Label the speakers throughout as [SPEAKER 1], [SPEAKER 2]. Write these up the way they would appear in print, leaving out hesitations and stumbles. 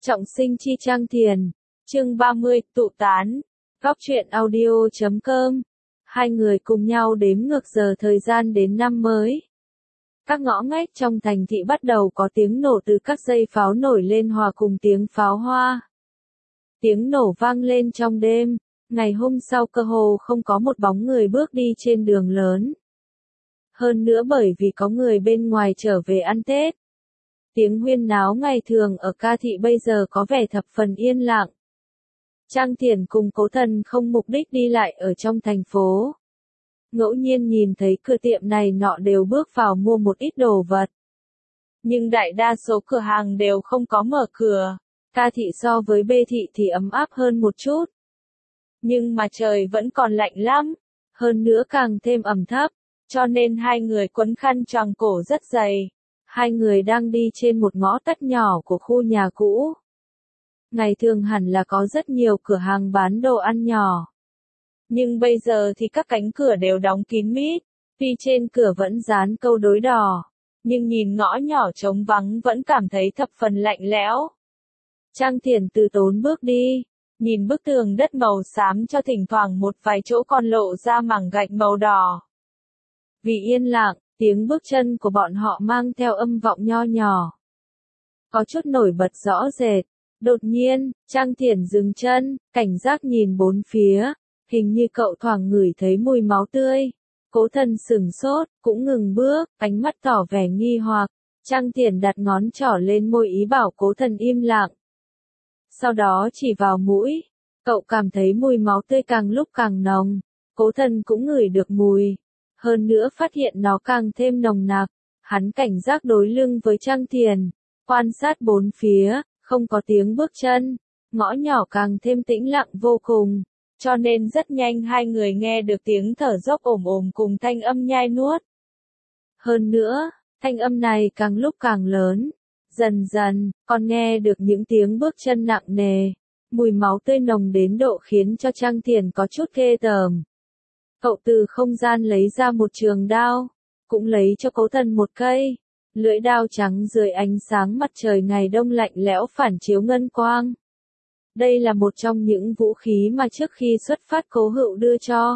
[SPEAKER 1] Trọng sinh chi Trang Thiền, chương 30, tụ tán, góc truyện audio.com. Hai người cùng nhau đếm ngược giờ thời gian đến năm mới. Các ngõ ngách trong thành thị bắt đầu có tiếng nổ từ các dây pháo nổi lên hòa cùng tiếng pháo hoa. Tiếng nổ vang lên trong đêm, ngày hôm sau cơ hồ không có một bóng người bước đi trên đường lớn. Hơn nữa bởi vì có người bên ngoài trở về ăn Tết. Tiếng huyên náo ngày thường ở ca thị bây giờ có vẻ thập phần yên lặng. Trang Thiền cùng Cố Thần không mục đích đi lại ở trong thành phố. Ngẫu nhiên nhìn thấy cửa tiệm này nọ đều bước vào mua một ít đồ vật. Nhưng đại đa số cửa hàng đều không có mở cửa. Ca thị so với B thị thì ấm áp hơn một chút. Nhưng mà trời vẫn còn lạnh lắm. Hơn nữa càng thêm ẩm thấp. Cho nên hai người quấn khăn choàng cổ rất dày. Hai người đang đi trên một ngõ tắt nhỏ của khu nhà cũ. Ngày thường hẳn là có rất nhiều cửa hàng bán đồ ăn nhỏ. Nhưng bây giờ thì các cánh cửa đều đóng kín mít. Tuy trên cửa vẫn dán câu đối đỏ. Nhưng nhìn ngõ nhỏ trống vắng vẫn cảm thấy thập phần lạnh lẽo. Trang Thiền từ tốn bước đi. Nhìn bức tường đất màu xám cho thỉnh thoảng một vài chỗ còn lộ ra mảng gạch màu đỏ. Vì yên lặng, tiếng bước chân của bọn họ mang theo âm vọng nho nhỏ. Có chút nổi bật rõ rệt. Đột nhiên, Trang Thiền dừng chân, cảnh giác nhìn bốn phía. Hình như cậu thoảng ngửi thấy mùi máu tươi. Cố Thần sửng sốt, cũng ngừng bước, ánh mắt tỏ vẻ nghi hoặc. Trang Thiền đặt ngón trỏ lên môi ý bảo Cố Thần im lặng. Sau đó chỉ vào mũi. Cậu cảm thấy mùi máu tươi càng lúc càng nồng. Cố Thần cũng ngửi được mùi. Hơn nữa phát hiện nó càng thêm nồng nặc. Hắn cảnh giác đối lưng với Trang Thiền. Quan sát bốn phía, không có tiếng bước chân. Ngõ nhỏ càng thêm tĩnh lặng vô cùng. Cho nên rất nhanh hai người nghe được tiếng thở dốc ồm ồm cùng thanh âm nhai nuốt. Hơn nữa, thanh âm này càng lúc càng lớn. Dần dần, còn nghe được những tiếng bước chân nặng nề. Mùi máu tươi nồng đến độ khiến cho Trang Thiền có chút ghê tởm. Cậu từ không gian lấy ra một trường đao. Cũng lấy cho Cố Thần một cây. Lưỡi đao trắng dưới ánh sáng mặt trời ngày đông lạnh lẽo phản chiếu ngân quang. Đây là một trong những vũ khí mà trước khi xuất phát Cố Hựu đưa cho.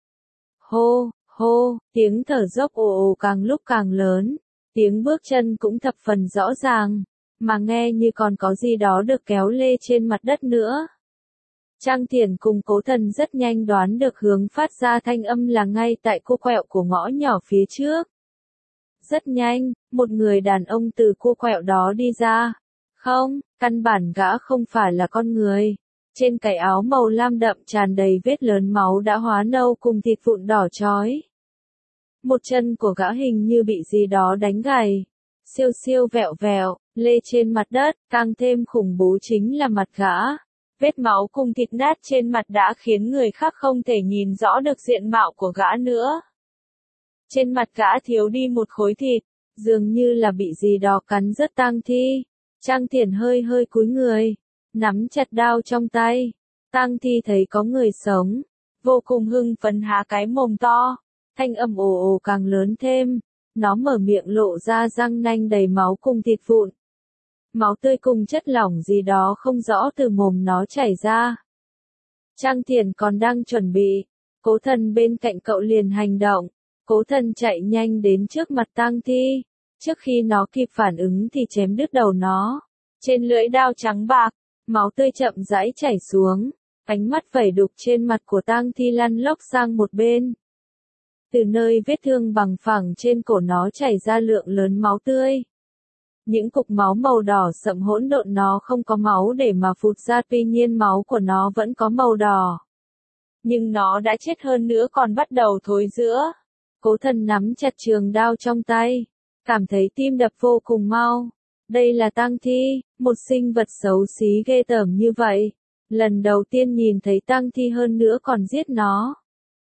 [SPEAKER 1] Hô, hô, tiếng thở dốc ồ ồ càng lúc càng lớn. Tiếng bước chân cũng thập phần rõ ràng. Mà nghe như còn có gì đó được kéo lê trên mặt đất nữa. Trang Thiền cùng Cố Thần rất nhanh đoán được hướng phát ra thanh âm là ngay tại cô quẹo của ngõ nhỏ phía trước. Rất nhanh, một người đàn ông từ cô quẹo đó đi ra. Không, căn bản gã không phải là con người. Trên cái áo màu lam đậm tràn đầy vết lớn máu đã hóa nâu cùng thịt vụn đỏ chói. Một chân của gã hình như bị gì đó đánh gãy. Siêu siêu vẹo vẹo, lê trên mặt đất, càng thêm khủng bố chính là mặt gã. Vết máu cùng thịt nát trên mặt đã khiến người khác không thể nhìn rõ được diện mạo của gã nữa. Trên mặt gã thiếu đi một khối thịt, dường như là bị gì đó cắn rớt tang thi. Trang Thiền hơi hơi cúi người, nắm chặt đao trong tay. Tang thi thấy có người sống, vô cùng hưng phấn há cái mồm to, thanh âm ồ ồ càng lớn thêm. Nó mở miệng lộ ra răng nanh đầy máu cùng thịt vụn. Máu tươi cùng chất lỏng gì đó không rõ từ mồm nó chảy ra. Trang Thiền còn đang chuẩn bị, Cố Thần bên cạnh cậu liền hành động. Cố Thần chạy nhanh đến trước mặt tang thi. Trước khi nó kịp phản ứng thì chém đứt đầu nó. Trên lưỡi đao trắng bạc, máu tươi chậm rãi chảy xuống. Ánh mắt vẩy đục trên mặt của tang thi lăn lóc sang một bên. Từ nơi vết thương bằng phẳng trên cổ nó chảy ra lượng lớn máu tươi. Những cục máu màu đỏ sậm hỗn độn nó không có máu để mà phụt ra, tuy nhiên máu của nó vẫn có màu đỏ. Nhưng nó đã chết hơn nữa còn bắt đầu thối rữa. Cố Thần nắm chặt trường đao trong tay. Cảm thấy tim đập vô cùng mau. Đây là tang thi, một sinh vật xấu xí ghê tởm như vậy. Lần đầu tiên nhìn thấy tang thi hơn nữa còn giết nó.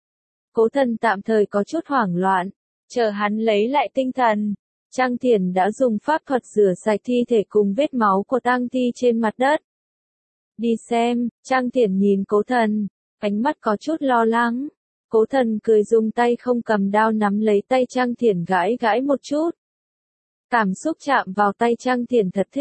[SPEAKER 1] Cố Thần tạm thời có chút hoảng loạn. Chờ hắn lấy lại tinh thần. Trang Thiền đã dùng pháp thuật rửa sạch thi thể cùng vết máu của tang thi trên mặt đất. Đi xem, Trang Thiền nhìn Cố Thần, ánh mắt có chút lo lắng. Cố Thần cười dùng tay không cầm đao nắm lấy tay Trang Thiền gãi gãi một chút. Cảm xúc chạm vào tay Trang Thiền thật thích,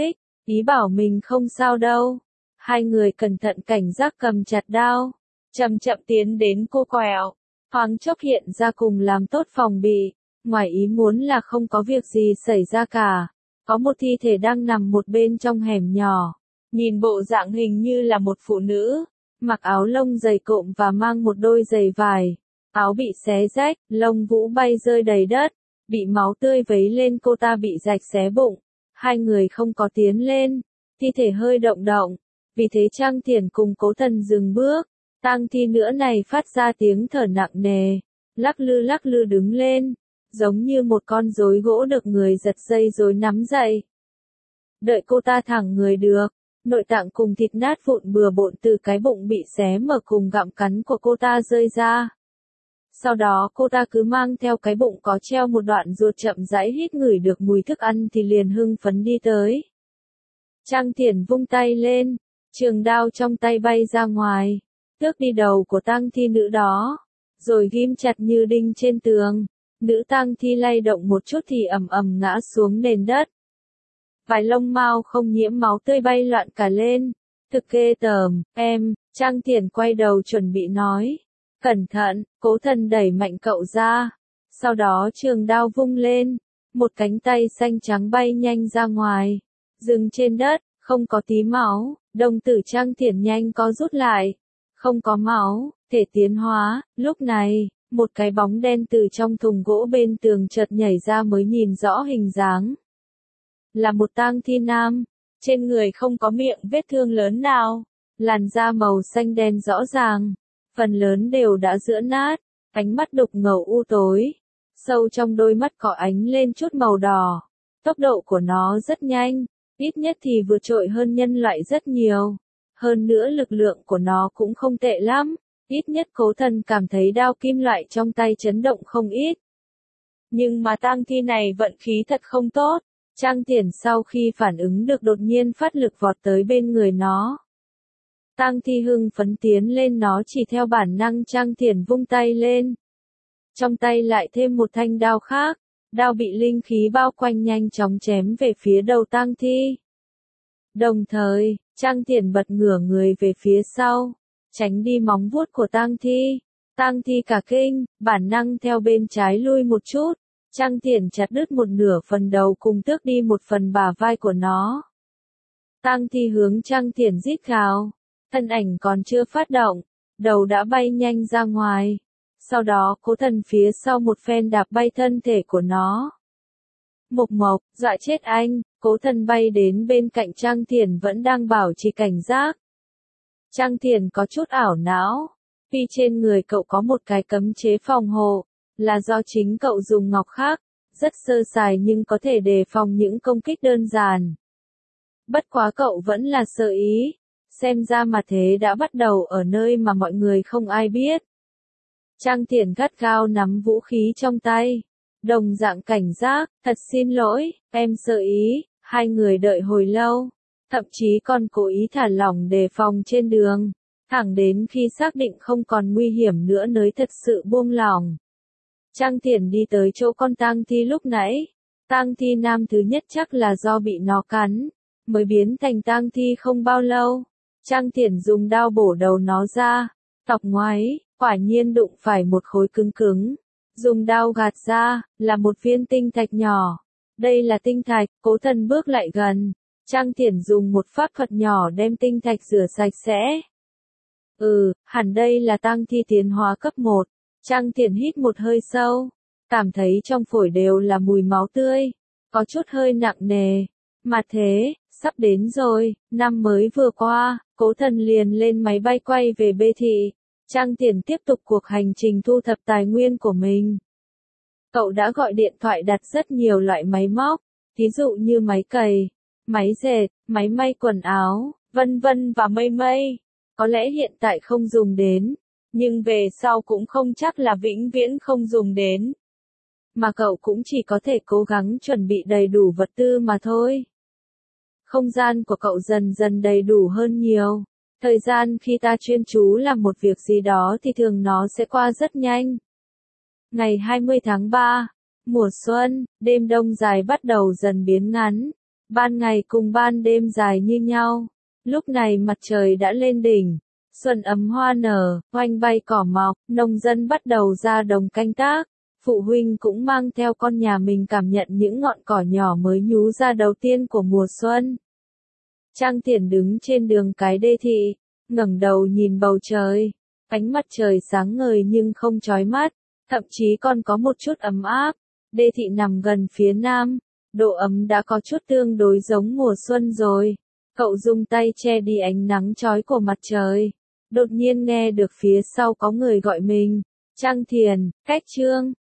[SPEAKER 1] ý bảo mình không sao đâu. Hai người cẩn thận cảnh giác cầm chặt đao, chậm chậm tiến đến cô quẹo, thoáng chốc hiện ra cùng làm tốt phòng bị. Ngoài ý muốn là không có việc gì xảy ra cả. Có một thi thể đang nằm một bên trong hẻm nhỏ. Nhìn bộ dạng hình như là một phụ nữ, mặc áo lông dày cộm và mang một đôi giày vải. Áo bị xé rách, lông vũ bay rơi đầy đất, bị máu tươi vấy lên, cô ta bị rạch xé bụng. Hai người không có tiến lên, thi thể hơi động động. Vì thế Trang Thiển cùng Cố Thần dừng bước. Tang thi nữa này phát ra tiếng thở nặng nề, lắc lư đứng lên, giống như một con rối gỗ được người giật dây rồi nắm dậy. Đợi cô ta thẳng người được, nội tạng cùng thịt nát vụn bừa bộn từ cái bụng bị xé mở cùng gặm cắn của cô ta rơi ra. Sau đó cô ta cứ mang theo cái bụng có treo một đoạn ruột chậm rãi hít ngửi được mùi thức ăn thì liền hưng phấn đi tới. Trang Thiển vung tay lên, trường đao trong tay bay ra ngoài, tước đi đầu của tang thi nữ đó, rồi ghim chặt như đinh trên tường. Nữ tang thi lay động một chút thì ầm ầm ngã xuống nền đất. Vài lông mao không nhiễm máu tươi bay loạn cả lên. Thực ghê tởm, em. Trang Thiển quay đầu chuẩn bị nói. Cẩn thận, Cố Thần đẩy mạnh cậu ra. Sau đó trường đao vung lên, một cánh tay xanh trắng bay nhanh ra ngoài, dừng trên đất, không có tí máu. Đồng tử Trang Thiển nhanh có rút lại. Không có máu, thể tiến hóa. Lúc này, một cái bóng đen từ trong thùng gỗ bên tường chợt nhảy ra mới nhìn rõ hình dáng. Là một tang thi nam, trên người không có miệng vết thương lớn nào, làn da màu xanh đen rõ ràng, phần lớn đều đã giữa nát, ánh mắt đục ngầu u tối, sâu trong đôi mắt có ánh lên chút màu đỏ. Tốc độ của nó rất nhanh, ít nhất thì vượt trội hơn nhân loại rất nhiều. Hơn nữa lực lượng của nó cũng không tệ lắm. Ít nhất Cố Thần cảm thấy đao kim loại trong tay chấn động không ít. Nhưng mà tang thi này vận khí thật không tốt. Trang Thiển sau khi phản ứng được đột nhiên phát lực vọt tới bên người nó. Tang thi hưng phấn tiến lên, nó chỉ theo bản năng. Trang Thiển vung tay lên. Trong tay lại thêm một thanh đao khác. Đao bị linh khí bao quanh nhanh chóng chém về phía đầu tang thi. Đồng thời, Trang Thiển bật ngửa người về phía sau, tránh đi móng vuốt của tang thi. Tang thi cả kinh, bản năng theo bên trái lui một chút. Trang Thiển chặt đứt một nửa phần đầu cùng tước đi một phần bả vai của nó. Tang thi hướng Trang Thiển rít gào, thân ảnh còn chưa phát động, đầu đã bay nhanh ra ngoài. Sau đó Cố Thần phía sau một phen đạp bay thân thể của nó. Mộc mộc, dọa chết anh. Cố Thần bay đến bên cạnh Trang Thiển vẫn đang bảo trì cảnh giác. Trang Thiển có chút ảo não, vì trên người cậu có một cái cấm chế phòng hộ, là do chính cậu dùng ngọc khác, rất sơ sài nhưng có thể đề phòng những công kích đơn giản. Bất quá cậu vẫn là sợ ý, xem ra mà thế đã bắt đầu ở nơi mà mọi người không ai biết. Trang Thiển gắt gao nắm vũ khí trong tay, đồng dạng cảnh giác. Thật xin lỗi, em sợ ý. Hai người đợi hồi lâu, thậm chí còn cố ý thả lỏng đề phòng trên đường, thẳng đến khi xác định không còn nguy hiểm nữa mới thật sự buông lỏng. Trang Thiển đi tới chỗ con tang thi lúc nãy. Tang thi nam thứ nhất chắc là do bị nó cắn, mới biến thành tang thi không bao lâu. Trang Thiển dùng đao bổ đầu nó ra, tọc ngoáy, quả nhiên đụng phải một khối cứng cứng. Dùng đao gạt ra, là một viên tinh thạch nhỏ. Đây là tinh thạch. Cố Thần bước lại gần. Trang Thiển dùng một pháp thuật nhỏ đem tinh thạch rửa sạch sẽ. Hẳn đây là tang thi tiến hóa cấp 1. Trang Thiển hít một hơi sâu, cảm thấy trong phổi đều là mùi máu tươi, có chút hơi nặng nề. Mà thế, sắp đến rồi, năm mới vừa qua, Cố Thần liền lên máy bay quay về Bê Thị. Trang Thiển tiếp tục cuộc hành trình thu thập tài nguyên của mình. Cậu đã gọi điện thoại đặt rất nhiều loại máy móc, ví dụ như máy cày, máy dệt, máy may quần áo, vân vân và mây mây. Có lẽ hiện tại không dùng đến, nhưng về sau cũng không chắc là vĩnh viễn không dùng đến. Mà cậu cũng chỉ có thể cố gắng chuẩn bị đầy đủ vật tư mà thôi. Không gian của cậu dần dần đầy đủ hơn nhiều. Thời gian khi ta chuyên chú làm một việc gì đó thì thường nó sẽ qua rất nhanh. Ngày 20 tháng 3, mùa xuân, đêm đông dài bắt đầu dần biến ngắn. Ban ngày cùng ban đêm dài như nhau. Lúc này mặt trời đã lên đỉnh. Xuân ấm hoa nở, oanh bay cỏ mọc, nông dân bắt đầu ra đồng canh tác. Phụ huynh cũng mang theo con nhà mình cảm nhận những ngọn cỏ nhỏ mới nhú ra đầu tiên của mùa xuân. Trang Thiển đứng trên đường cái đê thị, ngẩng đầu nhìn bầu trời. Ánh mặt trời sáng ngời nhưng không chói mắt, thậm chí còn có một chút ấm áp. Đê thị nằm gần phía nam, độ ấm đã có chút tương đối giống mùa xuân rồi. Cậu dùng tay che đi ánh nắng chói của mặt trời. Đột nhiên nghe được phía sau có người gọi mình. Trang Thiển, Cách Trương.